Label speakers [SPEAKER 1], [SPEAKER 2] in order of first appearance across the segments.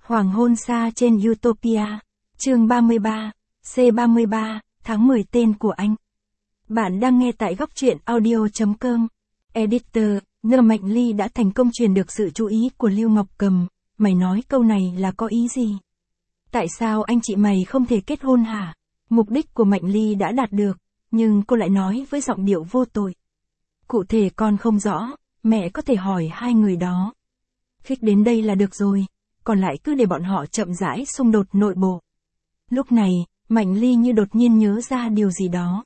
[SPEAKER 1] Hoàng hôn xa trên Utopia. Chương 33, C33, tháng 10 tên của anh. Bạn đang nghe tại góc truyện audio.com. Editor, Nơ Mạnh Ly đã thành công truyền được sự chú ý của Lưu Ngọc Cầm. Mày nói câu này là có ý gì? Tại sao anh chị mày không thể kết hôn hả? Mục đích của Mạnh Ly đã đạt được, nhưng cô lại nói với giọng điệu vô tội. Cụ thể con không rõ, mẹ có thể hỏi hai người đó. Khích đến đây là được rồi, còn lại cứ để bọn họ chậm rãi xung đột nội bộ. Lúc này, Mạnh Ly như đột nhiên nhớ ra điều gì đó.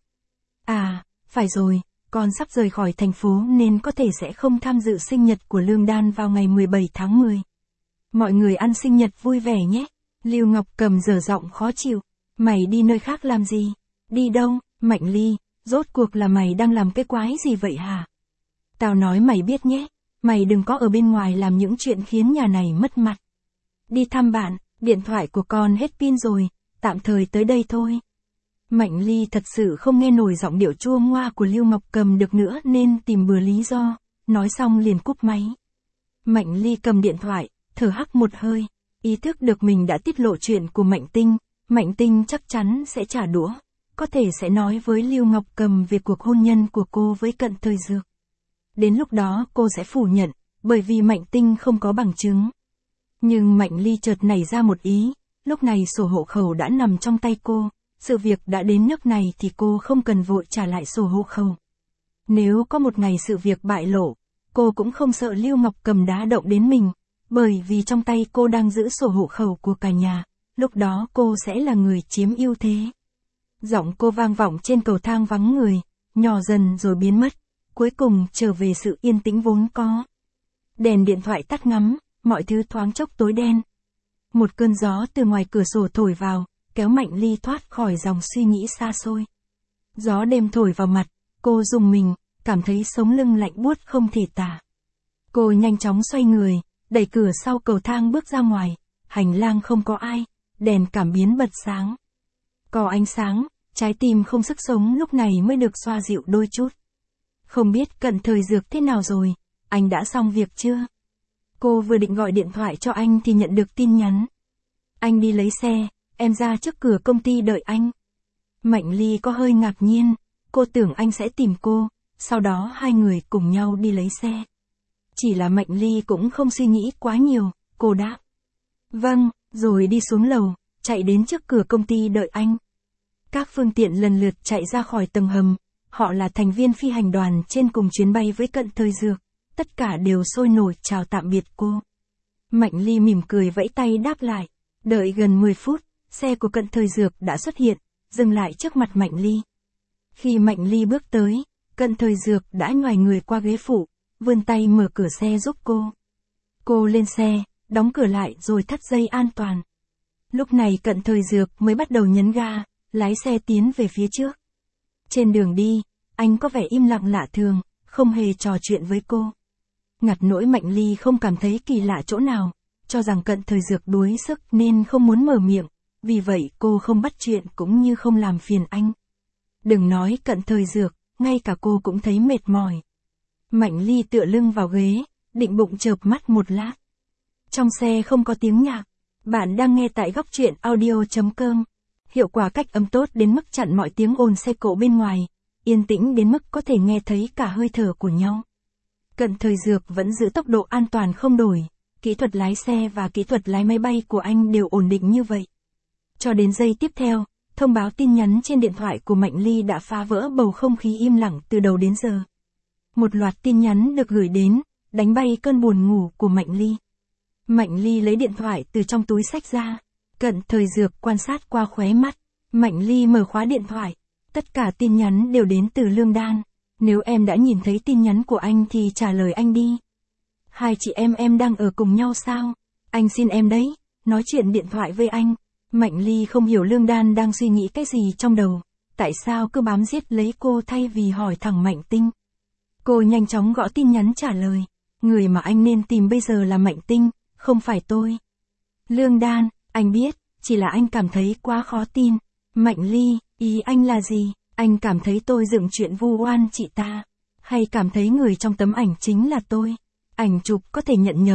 [SPEAKER 1] À, phải rồi, con sắp rời khỏi thành phố nên có thể sẽ không tham dự sinh nhật của Lương Đan vào ngày 17 tháng 10. Mọi người ăn sinh nhật vui vẻ nhé. Lưu Ngọc Cầm dở giọng khó chịu. Mày đi nơi khác làm gì? Đi đâu? Mạnh Ly, rốt cuộc là mày đang làm cái quái gì vậy hả? Tao nói mày biết nhé, mày đừng có ở bên ngoài làm những chuyện khiến nhà này mất mặt. Đi thăm bạn, điện thoại của con hết pin rồi, tạm thời tới đây thôi. Mạnh Ly thật sự không nghe nổi giọng điệu chua ngoa của Lưu Ngọc Cầm được nữa nên tìm bừa lý do, nói xong liền cúp máy. Mạnh Ly cầm điện thoại, thở hắt một hơi, ý thức được mình đã tiết lộ chuyện của Mạnh Tinh chắc chắn sẽ trả đũa, có thể sẽ nói với Lưu Ngọc Cầm về cuộc hôn nhân của cô với Cận Thời Dược. Đến lúc đó cô sẽ phủ nhận, bởi vì Mạnh Tinh không có bằng chứng. Nhưng Mạnh Ly chợt nảy ra một ý, lúc này sổ hộ khẩu đã nằm trong tay cô, sự việc đã đến nước này thì cô không cần vội trả lại sổ hộ khẩu. Nếu có một ngày sự việc bại lộ, cô cũng không sợ Lưu Ngọc Cầm đá động đến mình, bởi vì trong tay cô đang giữ sổ hộ khẩu của cả nhà, lúc đó cô sẽ là người chiếm ưu thế. Giọng cô vang vọng trên cầu thang vắng người, nhỏ dần rồi biến mất, cuối cùng trở về sự yên tĩnh vốn có. Đèn điện thoại tắt ngắm, mọi thứ thoáng chốc tối đen. Một cơn gió từ ngoài cửa sổ thổi vào, kéo Mạnh Ly thoát khỏi dòng suy nghĩ xa xôi. Gió đêm thổi vào mặt, cô rùng mình, cảm thấy sống lưng lạnh buốt không thể tả. Cô nhanh chóng xoay người, đẩy cửa sau cầu thang bước ra ngoài, hành lang không có ai, đèn cảm biến bật sáng. Có ánh sáng, trái tim không sức sống lúc này mới được xoa dịu đôi chút. Không biết Cận Thời Dược thế nào rồi, anh đã xong việc chưa? Cô vừa định gọi điện thoại cho anh thì nhận được tin nhắn. Anh đi lấy xe, em ra trước cửa công ty đợi anh. Mạnh Ly có hơi ngạc nhiên, cô tưởng anh sẽ tìm cô, sau đó hai người cùng nhau đi lấy xe. Chỉ là Mạnh Ly cũng không suy nghĩ quá nhiều, cô đáp. Vâng, rồi đi xuống lầu, chạy đến trước cửa công ty đợi anh. Các phương tiện lần lượt chạy ra khỏi tầng hầm, họ là thành viên phi hành đoàn trên cùng chuyến bay với Cận Thời Dược, tất cả đều sôi nổi chào tạm biệt cô. Mạnh Ly mỉm cười vẫy tay đáp lại, đợi gần 10 phút, xe của Cận Thời Dược đã xuất hiện, dừng lại trước mặt Mạnh Ly. Khi Mạnh Ly bước tới, Cận Thời Dược đã nhoài người qua ghế phụ, vươn tay mở cửa xe giúp cô. Cô lên xe, đóng cửa lại rồi thắt dây an toàn. Lúc này Cận Thời Dược mới bắt đầu nhấn ga, lái xe tiến về phía trước. Trên đường đi, anh có vẻ im lặng lạ thường, không hề trò chuyện với cô. Ngặt nỗi Mạnh Ly không cảm thấy kỳ lạ chỗ nào, cho rằng Cận Thời Dược đuối sức nên không muốn mở miệng, vì vậy cô không bắt chuyện cũng như không làm phiền anh. Đừng nói Cận Thời Dược, ngay cả cô cũng thấy mệt mỏi. Mạnh Ly tựa lưng vào ghế, định bụng chợp mắt một lát. Trong xe không có tiếng nhạc. Bạn đang nghe tại góc truyện audio.com. Hiệu quả cách âm tốt đến mức chặn mọi tiếng ồn xe cộ bên ngoài, yên tĩnh đến mức có thể nghe thấy cả hơi thở của nhau. Cận Thời Dược vẫn giữ tốc độ an toàn không đổi, kỹ thuật lái xe và kỹ thuật lái máy bay của anh đều ổn định như vậy. Cho đến giây tiếp theo, thông báo tin nhắn trên điện thoại của Mạnh Ly đã phá vỡ bầu không khí im lặng từ đầu đến giờ. Một loạt tin nhắn được gửi đến, đánh bay cơn buồn ngủ của Mạnh Ly. Mạnh Ly lấy điện thoại từ trong túi xách ra. Cận Thời Dược quan sát qua khóe mắt. Mạnh Ly mở khóa điện thoại. Tất cả tin nhắn đều đến từ Lương Đan. Nếu em đã nhìn thấy tin nhắn của anh thì trả lời anh đi. Hai chị em đang ở cùng nhau sao? Anh xin em đấy, nói chuyện điện thoại với anh. Mạnh Ly không hiểu Lương Đan đang suy nghĩ cái gì trong đầu. Tại sao cứ bám giết lấy cô thay vì hỏi thẳng Mạnh Tinh. Cô nhanh chóng gõ tin nhắn trả lời. Người mà anh nên tìm bây giờ là Mạnh Tinh, không phải tôi. Lương Đan, anh biết, chỉ là anh cảm thấy quá khó tin. Mạnh Ly, ý anh là gì? Anh cảm thấy tôi dựng chuyện vu oan chị ta. Hay cảm thấy người trong tấm ảnh chính là tôi? Ảnh chụp có thể nhận nhầm,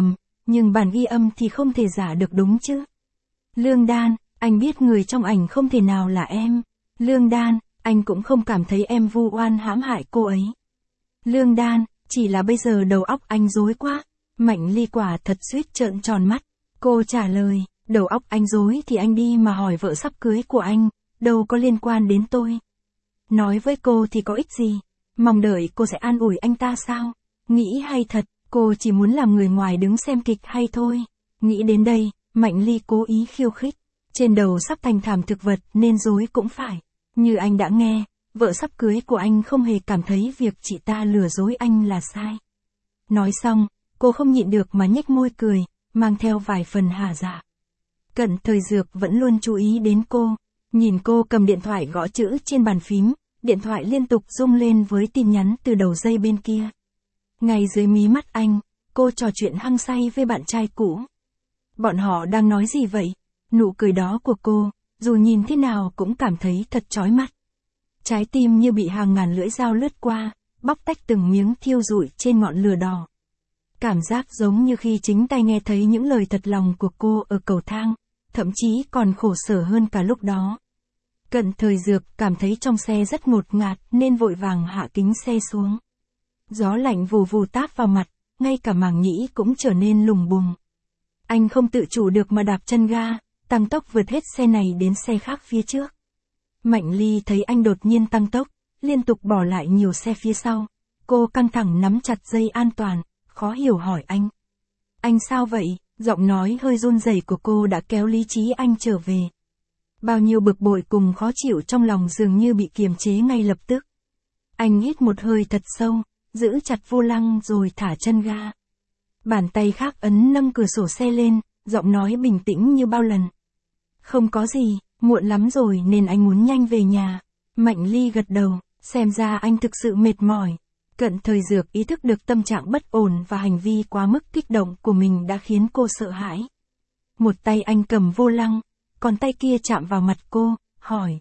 [SPEAKER 1] nhưng bản ghi âm thì không thể giả được đúng chứ. Lương Đan, anh biết người trong ảnh không thể nào là em. Lương Đan, anh cũng không cảm thấy em vu oan hãm hại cô ấy. Lương Đan, chỉ là bây giờ đầu óc anh rối quá. Mạnh Ly quả thật suýt trợn tròn mắt. Cô trả lời, đầu óc anh rối thì anh đi mà hỏi vợ sắp cưới của anh, đâu có liên quan đến tôi. Nói với cô thì có ích gì, mong đợi cô sẽ an ủi anh ta sao? Nghĩ hay thật, cô chỉ muốn làm người ngoài đứng xem kịch hay thôi. Nghĩ đến đây, Mạnh Ly cố ý khiêu khích. Trên đầu sắp thành thảm thực vật nên dối cũng phải. Như anh đã nghe, vợ sắp cưới của anh không hề cảm thấy việc chị ta lừa dối anh là sai. Nói xong, cô không nhịn được mà nhếch môi cười, mang theo vài phần hả dạ. Cận Thời Dược vẫn luôn chú ý đến cô, nhìn cô cầm điện thoại gõ chữ trên bàn phím, điện thoại liên tục rung lên với tin nhắn từ đầu dây bên kia. Ngay dưới mí mắt anh, cô trò chuyện hăng say với bạn trai cũ. Bọn họ đang nói gì vậy? Nụ cười đó của cô, dù nhìn thế nào cũng cảm thấy thật chói mắt. Trái tim như bị hàng ngàn lưỡi dao lướt qua, bóc tách từng miếng thiêu rụi trên ngọn lửa đỏ. Cảm giác giống như khi chính tay nghe thấy những lời thật lòng của cô ở cầu thang, thậm chí còn khổ sở hơn cả lúc đó. Cận Thời Dược cảm thấy trong xe rất ngột ngạt nên vội vàng hạ kính xe xuống. Gió lạnh vù vù táp vào mặt, ngay cả màng nhĩ cũng trở nên lùng bùng. Anh không tự chủ được mà đạp chân ga, tăng tốc vượt hết xe này đến xe khác phía trước. Mạnh Ly thấy anh đột nhiên tăng tốc, liên tục bỏ lại nhiều xe phía sau. Cô căng thẳng nắm chặt dây an toàn, khó hiểu hỏi anh. Anh sao vậy? Giọng nói hơi run rẩy của cô đã kéo lý trí anh trở về. Bao nhiêu bực bội cùng khó chịu trong lòng dường như bị kiềm chế ngay lập tức. Anh hít một hơi thật sâu, giữ chặt vô lăng rồi thả chân ga. Bàn tay khác ấn nâng cửa sổ xe lên, giọng nói bình tĩnh như bao lần. Không có gì, muộn lắm rồi nên anh muốn nhanh về nhà. Mạnh Ly gật đầu, xem ra anh thực sự mệt mỏi. Cận Thời Dược ý thức được tâm trạng bất ổn và hành vi quá mức kích động của mình đã khiến cô sợ hãi. Một tay anh cầm vô lăng, còn tay kia chạm vào mặt cô, hỏi.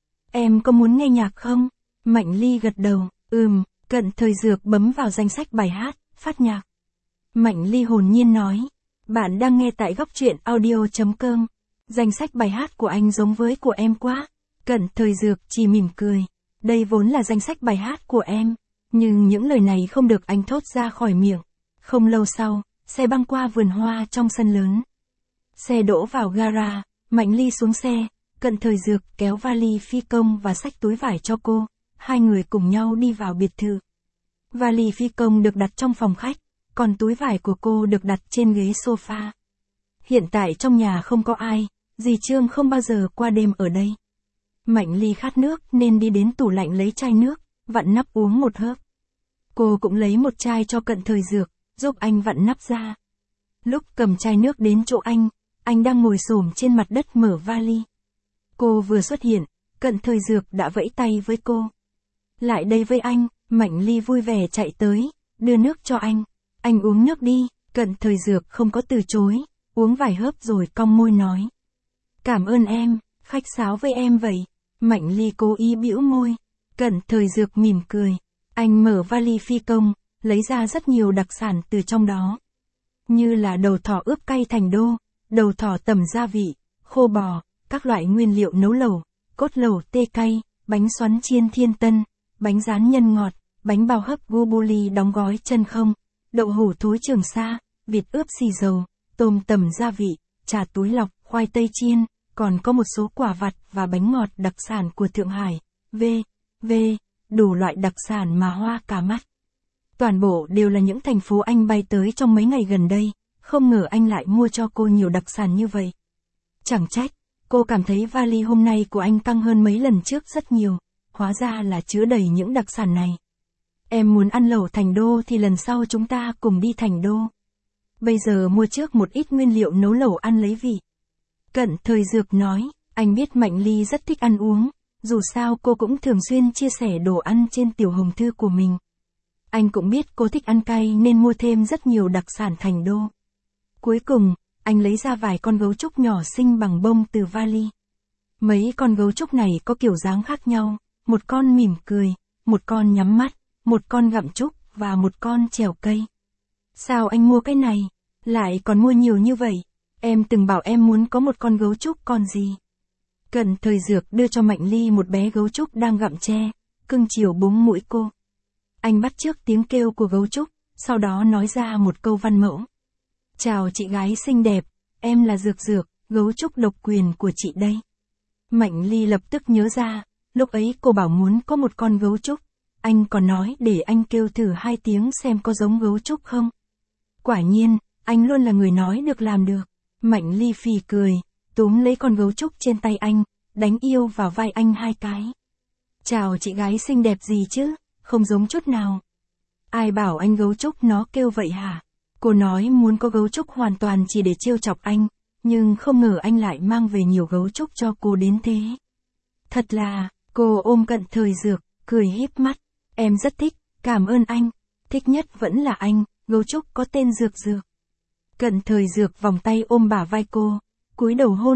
[SPEAKER 1] Em có muốn nghe nhạc không? Mạnh Ly gật đầu, Cận Thời Dược bấm vào danh sách bài hát, phát nhạc. Mạnh Ly hồn nhiên nói. Bạn đang nghe tại góc truyện audio.com. Danh sách bài hát của anh giống với của em quá. Cận Thời Dược chỉ mỉm cười. Đây vốn là danh sách bài hát của em. Nhưng những lời này không được anh thốt ra khỏi miệng. Không lâu sau, xe băng qua vườn hoa trong sân lớn. Xe đỗ vào gara, Mạnh Ly xuống xe, Cận Thời Dược kéo vali phi công và xách túi vải cho cô. Hai người cùng nhau đi vào biệt thự. Vali phi công được đặt trong phòng khách, còn túi vải của cô được đặt trên ghế sofa. Hiện tại trong nhà không có ai, dì Trương không bao giờ qua đêm ở đây. Mạnh Ly khát nước nên đi đến tủ lạnh lấy chai nước, vặn nắp uống một hớp. Cô cũng lấy một chai cho Cận Thời Dược, giúp anh vặn nắp ra. Lúc cầm chai nước đến chỗ anh đang ngồi xổm trên mặt đất mở vali. Cô vừa xuất hiện, Cận Thời Dược đã vẫy tay với cô. Lại đây với anh, Mạnh Ly vui vẻ chạy tới, đưa nước cho anh. Anh uống nước đi, Cận Thời Dược không có từ chối, uống vài hớp rồi cong môi nói. Cảm ơn em, khách sáo với em vậy. Mạnh Ly cố ý bĩu môi. Cận Thời Dược mỉm cười. Anh mở vali phi công, lấy ra rất nhiều đặc sản từ trong đó. Như là đầu thỏ ướp cay thành đô, đầu thỏ tẩm gia vị, khô bò, các loại nguyên liệu nấu lẩu, cốt lẩu tê cay, bánh xoắn chiên thiên tân, bánh rán nhân ngọt, bánh bao hấp gubuli đóng gói chân không, đậu hủ thối Trường Sa, vịt ướp xì dầu, tôm tẩm gia vị, trà túi lọc, khoai tây chiên, còn có một số quả vặt và bánh ngọt đặc sản của Thượng Hải, đủ loại đặc sản mà hoa cả mắt. Toàn bộ đều là những thành phố anh bay tới trong mấy ngày gần đây, không ngờ anh lại mua cho cô nhiều đặc sản như vậy. Chẳng trách, cô cảm thấy vali hôm nay của anh căng hơn mấy lần trước rất nhiều, hóa ra là chứa đầy những đặc sản này. Em muốn ăn lẩu Thành Đô thì lần sau chúng ta cùng đi Thành Đô. Bây giờ mua trước một ít nguyên liệu nấu lẩu ăn lấy vị. Cận Thời Dược nói, anh biết Mạnh Ly rất thích ăn uống, dù sao cô cũng thường xuyên chia sẻ đồ ăn trên tiểu hồng thư của mình. Anh cũng biết cô thích ăn cay nên mua thêm rất nhiều đặc sản Thành Đô. Cuối cùng, anh lấy ra vài con gấu trúc nhỏ xinh bằng bông từ vali. Mấy con gấu trúc này có kiểu dáng khác nhau, một con mỉm cười, một con nhắm mắt, một con gặm trúc và một con trèo cây. Sao anh mua cái này? Lại còn mua nhiều như vậy. Em từng bảo em muốn có một con gấu trúc còn gì. Cận Thời Dược đưa cho Mạnh Ly một bé gấu trúc đang gặm tre, cưng chiều búng mũi cô. Anh bắt chước tiếng kêu của gấu trúc, sau đó nói ra một câu văn mẫu. Chào chị gái xinh đẹp, em là Dược Dược, gấu trúc độc quyền của chị đây. Mạnh Ly lập tức nhớ ra, lúc ấy cô bảo muốn có một con gấu trúc, anh còn nói để anh kêu thử 2 tiếng xem có giống gấu trúc không. Quả nhiên, anh luôn là người nói được làm được. Mạnh Ly phì cười, túm lấy con gấu trúc trên tay anh, đánh yêu vào vai anh 2 cái. Chào chị gái xinh đẹp gì chứ, không giống chút nào. Ai bảo anh gấu trúc nó kêu vậy hả? Cô nói muốn có gấu trúc hoàn toàn chỉ để trêu chọc anh, nhưng không ngờ anh lại mang về nhiều gấu trúc cho cô đến thế. Thật là, cô ôm Cận Thời Dược, cười híp mắt. Em rất thích, cảm ơn anh. Thích nhất vẫn là anh, gấu trúc có tên Dược Dược. Cận Thời Dược vòng tay ôm bả vai cô, cúi đầu hôn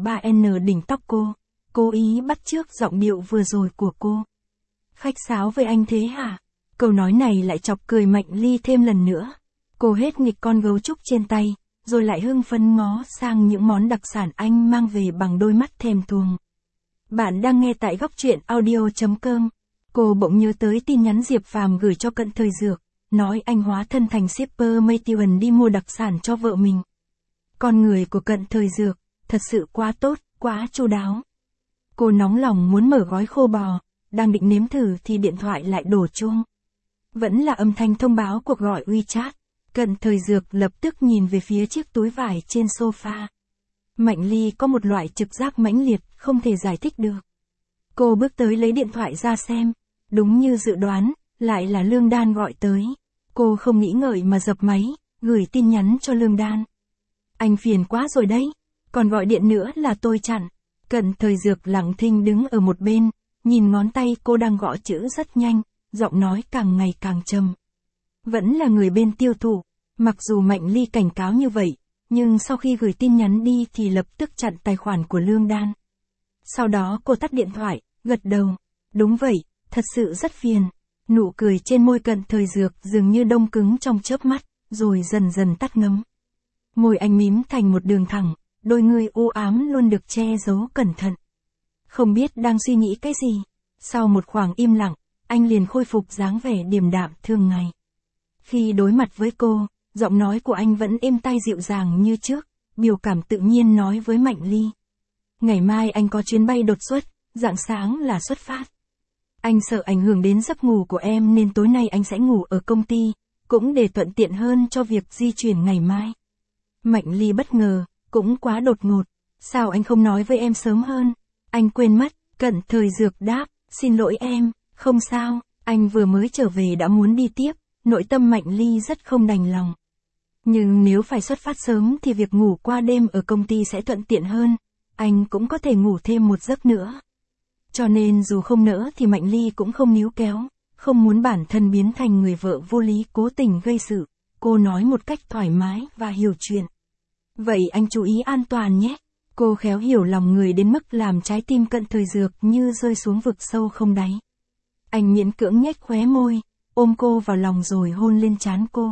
[SPEAKER 1] L3N đỉnh tóc cô, cố ý bắt chước giọng điệu vừa rồi của cô. Khách sáo với anh thế hả? Câu nói này lại chọc cười Mạnh Ly thêm lần nữa. Cô hết nghịch con gấu trúc trên tay, rồi lại hưng phấn ngó sang những món đặc sản anh mang về bằng đôi mắt thèm thuồng. Bạn đang nghe tại góc truyện audio.com. Cô bỗng nhớ tới tin nhắn Diệp Phàm gửi cho Cận Thời Dược, nói anh hóa thân thành shipper Maytion đi mua đặc sản cho vợ mình. Con người của Cận Thời Dược, thật sự quá tốt, quá chu đáo. Cô nóng lòng muốn mở gói khô bò, đang định nếm thử thì điện thoại lại đổ chuông. Vẫn là âm thanh thông báo cuộc gọi WeChat. Cận Thời Dược lập tức nhìn về phía chiếc túi vải trên sofa. Mạnh Ly có một loại trực giác mãnh liệt, không thể giải thích được. Cô bước tới lấy điện thoại ra xem. Đúng như dự đoán, lại là Lương Đan gọi tới. Cô không nghĩ ngợi mà dập máy, gửi tin nhắn cho Lương Đan. Anh phiền quá rồi đấy, còn gọi điện nữa là tôi chặn. Cận Thời Dược lặng thinh đứng ở một bên, nhìn ngón tay cô đang gõ chữ rất nhanh, giọng nói càng ngày càng trầm. Vẫn là người bên tiêu thụ, mặc dù Mạnh Ly cảnh cáo như vậy, nhưng sau khi gửi tin nhắn đi thì lập tức chặn tài khoản của Lương Đan. Sau đó cô tắt điện thoại, gật đầu. Đúng vậy, thật sự rất phiền. Nụ cười trên môi Cận Thời Dược dường như đông cứng trong chớp mắt, rồi dần dần tắt ngấm. Môi anh mím thành một đường thẳng, đôi ngươi u ám luôn được che giấu cẩn thận. Không biết đang suy nghĩ cái gì. Sau một khoảng im lặng, anh liền khôi phục dáng vẻ điềm đạm thường ngày. Khi đối mặt với cô, giọng nói của anh vẫn êm tai dịu dàng như trước, biểu cảm tự nhiên nói với Mạnh Ly. Ngày mai anh có chuyến bay đột xuất, rạng sáng là xuất phát. Anh sợ ảnh hưởng đến giấc ngủ của em nên tối nay anh sẽ ngủ ở công ty, cũng để thuận tiện hơn cho việc di chuyển ngày mai. Mạnh Ly bất ngờ, cũng quá đột ngột. Sao anh không nói với em sớm hơn? Anh quên mất. Cận Thời Dược đáp, xin lỗi em, không sao, anh vừa mới trở về đã muốn đi tiếp, nội tâm Mạnh Ly rất không đành lòng. Nhưng nếu phải xuất phát sớm thì việc ngủ qua đêm ở công ty sẽ thuận tiện hơn, anh cũng có thể ngủ thêm một giấc nữa. Cho nên dù không nỡ thì Mạnh Ly cũng không níu kéo, không muốn bản thân biến thành người vợ vô lý cố tình gây sự, cô nói một cách thoải mái và hiểu chuyện. Vậy anh chú ý an toàn nhé. Cô khéo hiểu lòng người đến mức làm trái tim Cận Thời Dược như rơi xuống vực sâu không đáy. Anh miễn cưỡng nhếch khóe môi, ôm cô vào lòng rồi hôn lên trán cô.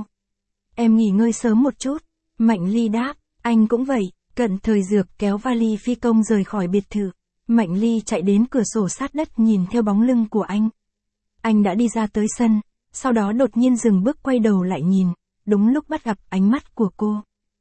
[SPEAKER 1] Em nghỉ ngơi sớm một chút. Mạnh Ly đáp, anh cũng vậy. Cận Thời Dược kéo vali phi công rời khỏi biệt thự. Mạnh Ly chạy đến cửa sổ sát đất nhìn theo bóng lưng của anh. Anh đã đi ra tới sân, sau đó đột nhiên dừng bước quay đầu lại nhìn, đúng lúc bắt gặp ánh mắt của cô.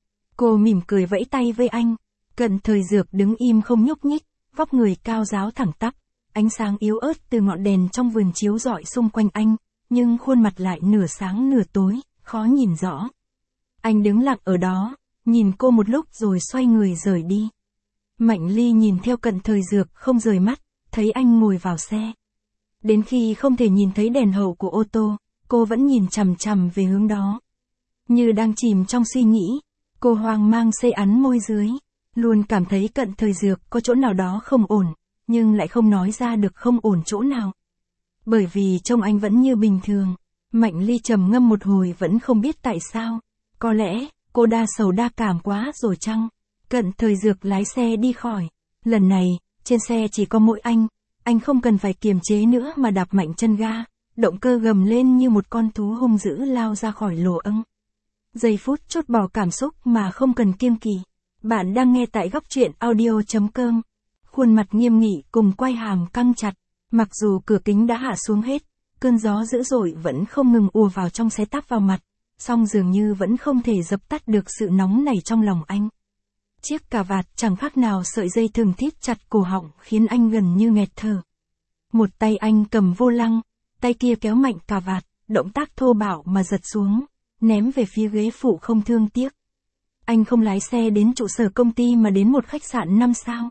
[SPEAKER 1] Cô mỉm cười vẫy tay với anh. Cận Thời Dược đứng im không nhúc nhích, vóc người cao ráo thẳng tắp, ánh sáng yếu ớt từ ngọn đèn trong vườn chiếu rọi xung quanh anh, nhưng khuôn mặt lại nửa sáng nửa tối, khó nhìn rõ. Anh đứng lặng ở đó, nhìn cô một lúc rồi xoay người rời đi. Mạnh Ly nhìn theo Cận Thời Dược không rời mắt, thấy anh ngồi vào xe. Đến khi không thể nhìn thấy đèn hậu của ô tô, cô vẫn nhìn chằm chằm về hướng đó. Như đang chìm trong suy nghĩ, cô hoang mang xây ắn môi dưới. Luôn cảm thấy Cận Thời Dược có chỗ nào đó không ổn, nhưng lại không nói ra được không ổn chỗ nào. Bởi vì trông anh vẫn như bình thường. Mạnh Ly trầm ngâm một hồi vẫn không biết tại sao. Có lẽ, cô đa sầu đa cảm quá rồi chăng? Cận Thời Dược lái xe đi khỏi. Lần này, trên xe chỉ có mỗi anh không cần phải kiềm chế nữa mà đạp mạnh chân ga, động cơ gầm lên như một con thú hung dữ lao ra khỏi lỗ âng. Giây phút chốt bỏ cảm xúc mà không cần kiêng kỵ. Bạn đang nghe tại góc truyện audio.com. Khuôn mặt nghiêm nghị cùng quai hàm căng chặt. Mặc dù cửa kính đã hạ xuống hết, cơn gió dữ dội vẫn không ngừng ùa vào trong xé táp vào mặt, song dường như vẫn không thể dập tắt được sự nóng nảy trong lòng anh. Chiếc cà vạt chẳng khác nào sợi dây thừng thít chặt cổ họng khiến anh gần như nghẹt thở. Một tay anh cầm vô lăng, tay kia kéo mạnh cà vạt, động tác thô bạo mà giật xuống, ném về phía ghế phụ không thương tiếc. Anh không lái xe đến trụ sở công ty mà đến một khách sạn 5 sao.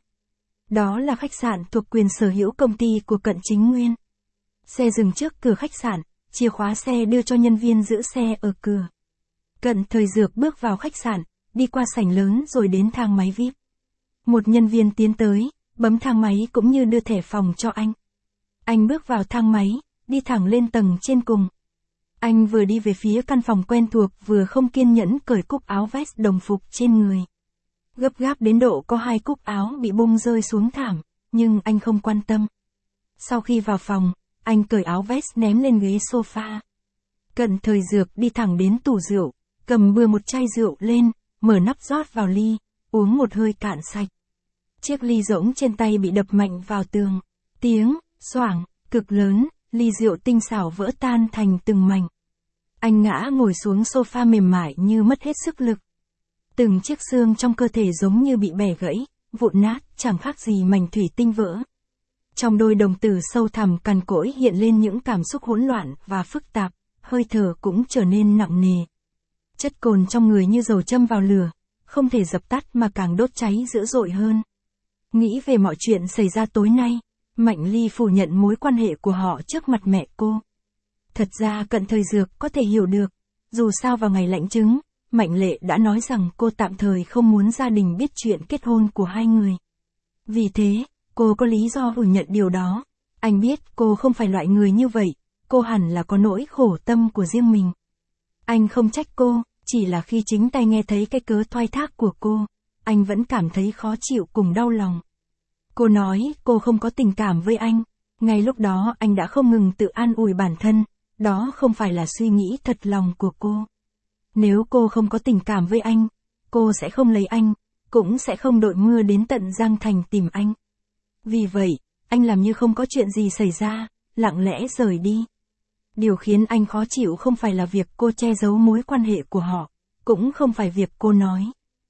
[SPEAKER 1] Đó là khách sạn thuộc quyền sở hữu công ty của Cận Chính Nguyên. Xe dừng trước cửa khách sạn, chìa khóa xe đưa cho nhân viên giữ xe ở cửa. Cận Thời Dược bước vào khách sạn, đi qua sảnh lớn rồi đến thang máy VIP. Một nhân viên tiến tới, bấm thang máy cũng như đưa thẻ phòng cho anh. Anh bước vào thang máy, đi thẳng lên tầng trên cùng. Anh vừa đi về phía căn phòng quen thuộc vừa không kiên nhẫn cởi cúc áo vest đồng phục trên người. Gấp gáp đến độ có 2 cúc áo bị bung rơi xuống thảm, nhưng anh không quan tâm. Sau khi vào phòng, anh cởi áo vest ném lên ghế sofa. Cận Thời Dược đi thẳng đến tủ rượu, cầm bừa một chai rượu lên, mở nắp rót vào ly, uống một hơi cạn sạch. Chiếc ly rỗng trên tay bị đập mạnh vào tường. Tiếng, xoảng, cực lớn, ly rượu tinh xảo vỡ tan thành từng mảnh. Anh ngã ngồi xuống sofa mềm mại như mất hết sức lực. Từng chiếc xương trong cơ thể giống như bị bẻ gãy, vụn nát, chẳng khác gì mảnh thủy tinh vỡ. Trong đôi đồng tử sâu thẳm cằn cỗi hiện lên những cảm xúc hỗn loạn và phức tạp, hơi thở cũng trở nên nặng nề. Chất cồn trong người như dầu châm vào lửa, không thể dập tắt mà càng đốt cháy dữ dội hơn. Nghĩ về mọi chuyện xảy ra tối nay, Mạnh Ly phủ nhận mối quan hệ của họ trước mặt mẹ cô. Thật ra Cận Thời Dược có thể hiểu được, dù sao vào ngày lãnh chứng, Mạnh Lệ đã nói rằng cô tạm thời không muốn gia đình biết chuyện kết hôn của hai người. Vì thế, cô có lý do phủ nhận điều đó. Anh biết cô không phải loại người như vậy, cô hẳn là có nỗi khổ tâm của riêng mình. Anh không trách cô, chỉ là khi chính tay nghe thấy cái cớ thoái thác của cô, anh vẫn cảm thấy khó chịu cùng đau lòng. Cô nói cô không có tình cảm với anh, ngay lúc đó anh đã không ngừng tự an ủi bản thân, đó không phải là suy nghĩ thật lòng của cô. Nếu cô không có tình cảm với anh, cô sẽ không lấy anh, cũng sẽ không đội mưa đến tận Giang Thành tìm anh. Vì vậy, anh làm như không có chuyện gì xảy ra, lặng lẽ rời đi. Điều khiến anh khó chịu không phải là việc cô che giấu mối quan hệ của họ, cũng không phải việc cô nói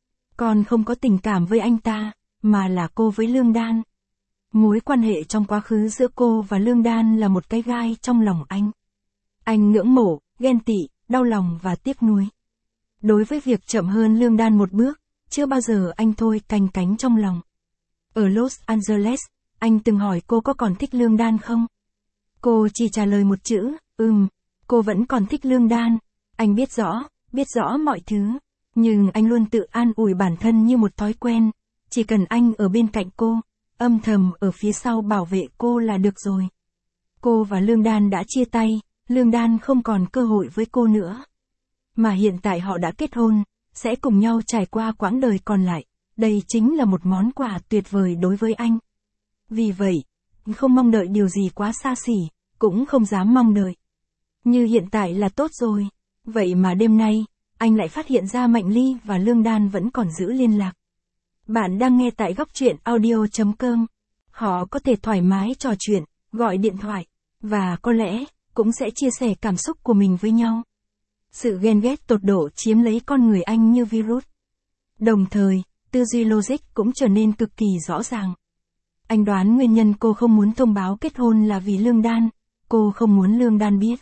[SPEAKER 1] con không có tình cảm với anh ta, mà là cô với Lương Đan. Mối quan hệ trong quá khứ giữa cô và Lương Đan là một cái gai trong lòng anh. Anh ngưỡng mộ, ghen tị, đau lòng và tiếc nuối. Đối với việc chậm hơn Lương Đan một bước, chưa bao giờ anh thôi canh cánh trong lòng. Ở Los Angeles, anh từng hỏi cô có còn thích Lương Đan không? Cô chỉ trả lời một chữ, cô vẫn còn thích Lương Đan. Anh biết rõ mọi thứ. Nhưng anh luôn tự an ủi bản thân như một thói quen. Chỉ cần anh ở bên cạnh cô, âm thầm ở phía sau bảo vệ cô là được rồi. Cô và Lương Đan đã chia tay, Lương Đan không còn cơ hội với cô nữa. Mà hiện tại họ đã kết hôn, sẽ cùng nhau trải qua quãng đời còn lại. Đây chính là một món quà tuyệt vời đối với anh. Vì vậy, không mong đợi điều gì quá xa xỉ, cũng không dám mong đợi. Như hiện tại là tốt rồi. Vậy mà đêm nay, anh lại phát hiện ra Mạnh Ly và Lương Đan vẫn còn giữ liên lạc. Bạn đang nghe tại góc truyện audio.com. Họ có thể thoải mái trò chuyện, gọi điện thoại, và có lẽ, cũng sẽ chia sẻ cảm xúc của mình với nhau. Sự ghen ghét tột độ chiếm lấy con người anh như virus. Đồng thời, tư duy logic cũng trở nên cực kỳ rõ ràng. Anh đoán nguyên nhân cô không muốn thông báo kết hôn là vì Lương Đan, cô không muốn Lương Đan biết.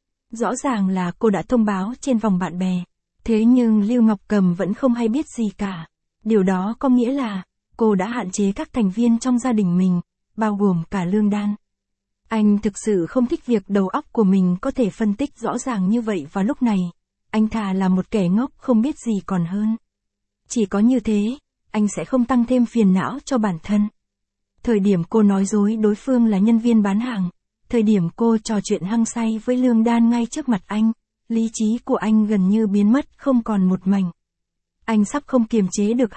[SPEAKER 1] Rõ ràng là cô đã thông báo trên vòng bạn bè, thế nhưng Lưu Ngọc Cầm vẫn không hay biết gì cả. Điều đó có nghĩa là, cô đã hạn chế các thành viên trong gia đình mình, bao gồm cả Lương Đan. Anh thực sự không thích việc đầu óc của mình có thể phân tích rõ ràng như vậy vào lúc này. Anh thà là một kẻ ngốc không biết gì còn hơn. Chỉ có như thế, anh sẽ không tăng thêm phiền não cho bản thân. Thời điểm cô nói dối đối phương là nhân viên bán hàng, thời điểm cô trò chuyện hăng say với Lương Đan ngay trước mặt anh, lý trí của anh gần như biến mất không còn một mảnh. Anh sắp không kiềm chế được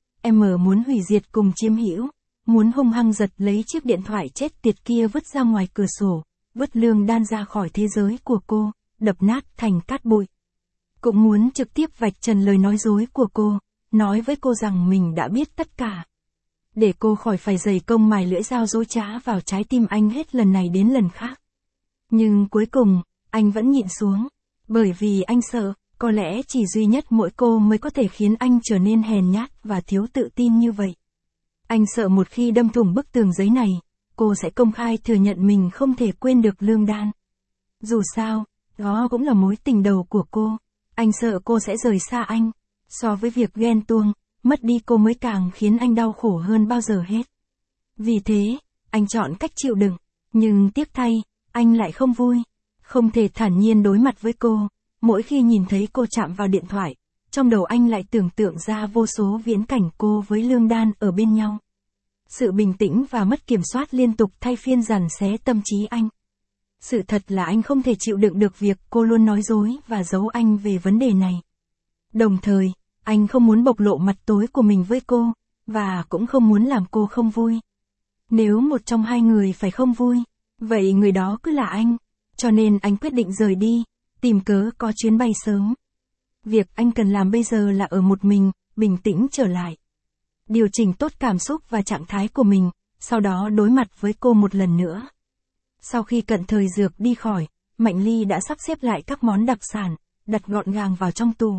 [SPEAKER 1] muốn hủy diệt cùng chiếm hữu, muốn hung hăng giật lấy chiếc điện thoại chết tiệt kia vứt ra ngoài cửa sổ, vứt Lương Đan ra khỏi thế giới của cô, đập nát thành cát bụi. cũng muốn trực tiếp vạch trần lời nói dối của cô, nói với cô rằng mình đã biết tất cả. Để cô khỏi phải dày công mài lưỡi dao dối trá vào trái tim anh hết lần này đến lần khác. Nhưng cuối cùng, anh vẫn nhịn xuống, bởi vì anh sợ, có lẽ chỉ duy nhất mỗi cô mới có thể khiến anh trở nên hèn nhát và thiếu tự tin như vậy. Anh sợ một khi đâm thủng bức tường giấy này, cô sẽ công khai thừa nhận mình không thể quên được Lương Đan. Dù sao, đó cũng là mối tình đầu của cô, anh sợ cô sẽ rời xa anh. So với việc ghen tuông, mất đi cô mới càng khiến anh đau khổ hơn bao giờ hết. Vì thế, anh chọn cách chịu đựng, nhưng tiếc thay, anh lại không vui, không thể thản nhiên đối mặt với cô. Mỗi khi nhìn thấy cô chạm vào điện thoại, trong đầu anh lại tưởng tượng ra vô số viễn cảnh cô với Lương Đan ở bên nhau. Sự bình tĩnh và mất kiểm soát liên tục thay phiên giằng xé tâm trí anh. Sự thật là anh không thể chịu đựng được việc cô luôn nói dối và giấu anh về vấn đề này. Đồng thời, anh không muốn bộc lộ mặt tối của mình với cô, và cũng không muốn làm cô không vui. Nếu một trong hai người phải không vui, vậy người đó cứ là anh. Cho nên anh quyết định rời đi, tìm cớ có chuyến bay sớm. Việc anh cần làm bây giờ là ở một mình, bình tĩnh trở lại. Điều chỉnh tốt cảm xúc và trạng thái của mình, sau đó đối mặt với cô một lần nữa. Sau khi Cận Thời Dược đi khỏi, Mạnh Ly đã sắp xếp lại các món đặc sản, đặt gọn gàng vào trong tủ.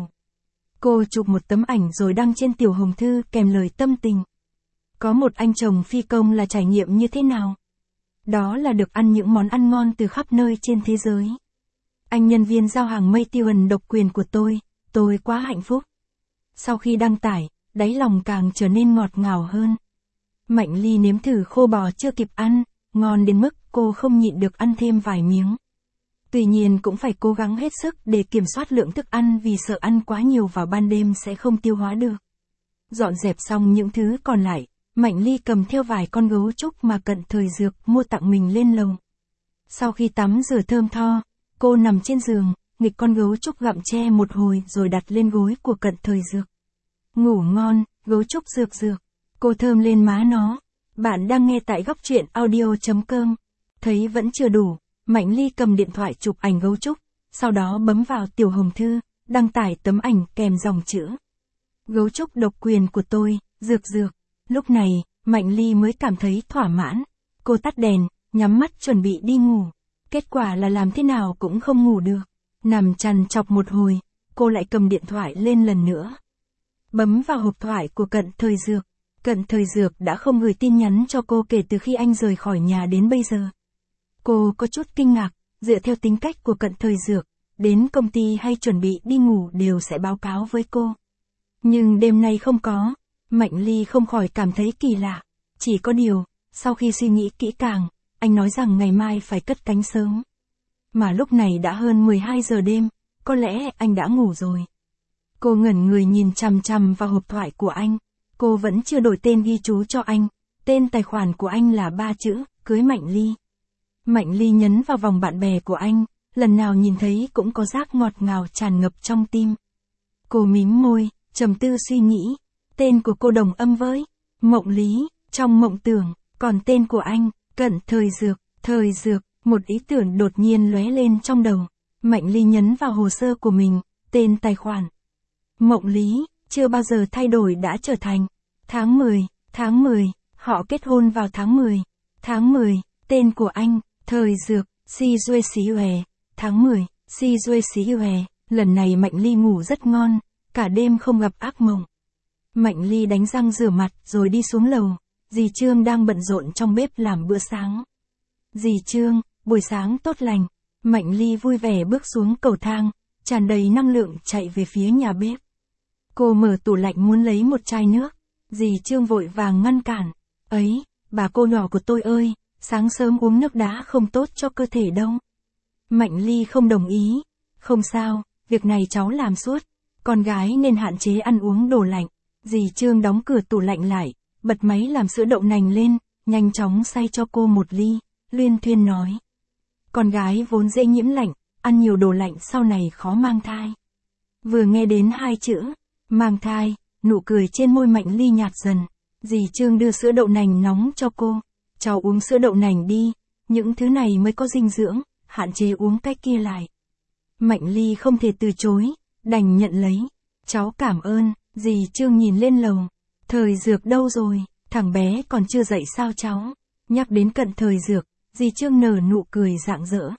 [SPEAKER 1] Cô chụp một tấm ảnh rồi đăng trên Tiểu Hồng Thư kèm lời tâm tình. Có một anh chồng phi công là trải nghiệm như thế nào? Đó là được ăn những món ăn ngon từ khắp nơi trên thế giới. Anh nhân viên giao hàng mây tiêu ẩn độc quyền của tôi quá hạnh phúc. Sau khi đăng tải, đáy lòng càng trở nên ngọt ngào hơn. Mạnh Ly nếm thử khô bò chưa kịp ăn, ngon đến mức cô không nhịn được ăn thêm vài miếng. Tuy nhiên cũng phải cố gắng hết sức để kiểm soát lượng thức ăn vì sợ ăn quá nhiều vào ban đêm sẽ không tiêu hóa được. Dọn dẹp xong những thứ còn lại, Mạnh Ly cầm theo vài con gấu trúc mà Cận Thời Dược mua tặng mình lên lầu. Sau khi tắm rửa thơm tho, cô nằm trên giường, nghịch con gấu trúc gặm tre một hồi rồi đặt lên gối của Cận Thời Dược. Ngủ ngon, gấu trúc dược dược. Cô thơm lên má nó. Bạn đang nghe tại góc truyện audio.com. Thấy vẫn chưa đủ, Mạnh Ly cầm điện thoại chụp ảnh gấu trúc, sau đó bấm vào Tiểu Hồng Thư, đăng tải tấm ảnh kèm dòng chữ. Gấu trúc độc quyền của tôi, dược dược. Lúc này, Mạnh Ly mới cảm thấy thỏa mãn. Cô tắt đèn, nhắm mắt chuẩn bị đi ngủ. Kết quả là làm thế nào cũng không ngủ được. Nằm trằn trọc một hồi, cô lại cầm điện thoại lên lần nữa. Bấm vào hộp thoại của Cận Thời Dược. Cận Thời Dược đã không gửi tin nhắn cho cô kể từ khi anh rời khỏi nhà đến bây giờ. Cô có chút kinh ngạc, dựa theo tính cách của Cận Thời Dược, đến công ty hay chuẩn bị đi ngủ đều sẽ báo cáo với cô. Nhưng đêm nay không có, Mạnh Ly không khỏi cảm thấy kỳ lạ. Chỉ có điều, sau khi suy nghĩ kỹ càng, anh nói rằng ngày mai phải cất cánh sớm. Mà lúc này đã hơn 12 giờ đêm, có lẽ anh đã ngủ rồi. Cô ngẩn người nhìn chằm chằm vào hộp thoại của anh. Cô vẫn chưa đổi tên ghi chú cho anh. Tên tài khoản của anh là 3 chữ, cưới Mạnh Ly. Mạnh Ly nhấn vào vòng bạn bè của anh, lần nào nhìn thấy cũng có giác ngọt ngào tràn ngập trong tim. Cô mím môi, trầm tư suy nghĩ. Tên của cô đồng âm với Mộng Lý, trong mộng tưởng, còn tên của anh, Cận Thời Dược, một ý tưởng đột nhiên lóe lên trong đầu. Mạnh Ly nhấn vào hồ sơ của mình, tên tài khoản. Mộng Lý, chưa bao giờ thay đổi đã trở thành. Tháng 10, họ kết hôn vào tháng 10. Tháng 10, tên của anh, Thời Dược, Si Duê Xí Hòe. Tháng 10, Si Duê Xí Hòe. Lần này Mạnh Ly ngủ rất ngon, cả đêm không gặp ác mộng. Mạnh Ly đánh răng rửa mặt rồi đi xuống lầu. Dì Trương đang bận rộn trong bếp làm bữa sáng. Dì Trương, buổi sáng tốt lành. Mạnh Ly vui vẻ bước xuống cầu thang, tràn đầy năng lượng chạy về phía nhà bếp. Cô mở tủ lạnh muốn lấy một chai nước. Dì Trương vội vàng ngăn cản. Ấy, bà cô nhỏ của tôi ơi, sáng sớm uống nước đá không tốt cho cơ thể đâu. Mạnh Ly không đồng ý. Không sao, việc này cháu làm suốt. Con gái nên hạn chế ăn uống đồ lạnh. Dì Trương đóng cửa tủ lạnh lại, bật máy làm sữa đậu nành lên, nhanh chóng xay cho cô một ly, luyên thuyên nói. Con gái vốn dễ nhiễm lạnh, ăn nhiều đồ lạnh sau này khó mang thai. Vừa nghe đến hai chữ, mang thai, nụ cười trên môi Mạnh Ly nhạt dần. Dì Trương đưa sữa đậu nành nóng cho cô. Cháu uống sữa đậu nành đi, những thứ này mới có dinh dưỡng, hạn chế uống cái kia lại. Mạnh Ly không thể từ chối, đành nhận lấy. Cháu cảm ơn, dì Trương nhìn lên lầu. Thời Dược đâu rồi, thằng bé còn chưa dậy sao cháu? Nhắc đến Cận Thời Dược, dì Trương nở nụ cười rạng rỡ.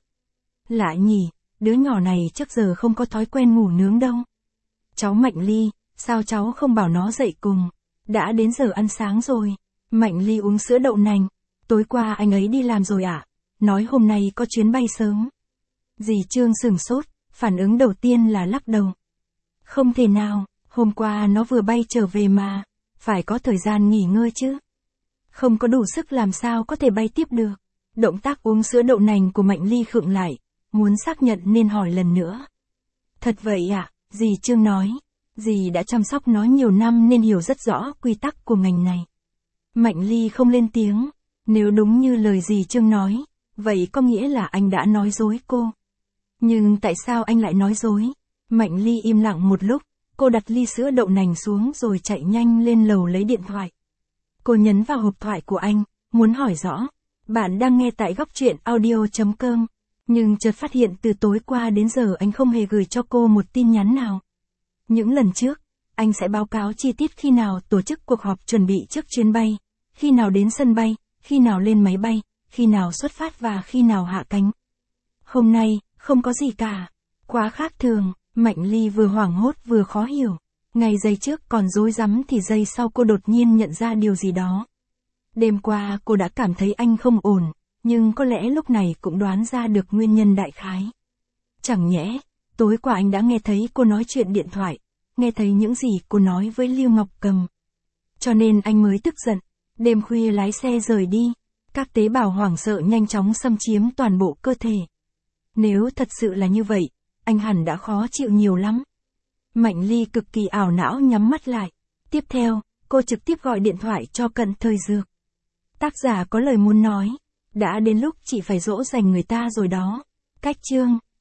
[SPEAKER 1] Lạ nhỉ, đứa nhỏ này trước giờ không có thói quen ngủ nướng đâu. Cháu Mạnh Ly, sao cháu không bảo nó dậy cùng? Đã đến giờ ăn sáng rồi. Mạnh Ly uống sữa đậu nành. Tối qua anh ấy đi làm rồi ạ. Nói hôm nay có chuyến bay sớm. Dì Trương sửng sốt, phản ứng đầu tiên là lắc đầu. Không thể nào, hôm qua nó vừa bay trở về mà. Phải có thời gian nghỉ ngơi chứ. Không có đủ sức làm sao có thể bay tiếp được. Động tác uống sữa đậu nành của Mạnh Ly khựng lại, muốn xác nhận nên hỏi lần nữa. Thật vậy ạ, dì Trương nói. Dì đã chăm sóc nó nhiều năm nên hiểu rất rõ quy tắc của ngành này. Mạnh Ly không lên tiếng. Nếu đúng như lời dì Trương nói, vậy có nghĩa là anh đã nói dối cô. Nhưng tại sao anh lại nói dối? Mạnh Ly im lặng một lúc, cô đặt ly sữa đậu nành xuống rồi chạy nhanh lên lầu lấy điện thoại. Cô nhấn vào hộp thoại của anh, muốn hỏi rõ. Bạn đang nghe tại Góc Truyện Audio.com, nhưng chợt phát hiện từ tối qua đến giờ anh không hề gửi cho cô một tin nhắn nào. Những lần trước, anh sẽ báo cáo chi tiết khi nào tổ chức cuộc họp chuẩn bị trước chuyến bay, khi nào đến sân bay, khi nào lên máy bay, khi nào xuất phát và khi nào hạ cánh. Hôm nay, không có gì cả. Quá khác thường, Mạnh Ly vừa hoảng hốt vừa khó hiểu. Ngày giây trước còn rối rắm thì giây sau cô đột nhiên nhận ra điều gì đó. Đêm qua cô đã cảm thấy anh không ổn, nhưng có lẽ lúc này cũng đoán ra được nguyên nhân đại khái. Chẳng nhẽ, tối qua anh đã nghe thấy cô nói chuyện điện thoại, nghe thấy những gì cô nói với Lưu Ngọc Cầm. Cho nên anh mới tức giận, đêm khuya lái xe rời đi, các tế bào hoảng sợ nhanh chóng xâm chiếm toàn bộ cơ thể. Nếu thật sự là như vậy, anh hẳn đã khó chịu nhiều lắm. Mạnh Ly cực kỳ ảo não nhắm mắt lại. Tiếp theo, cô trực tiếp gọi điện thoại cho Cận Thời Dược. Tác giả có lời muốn nói. Đã đến lúc chị phải dỗ dành người ta rồi đó. Cách chương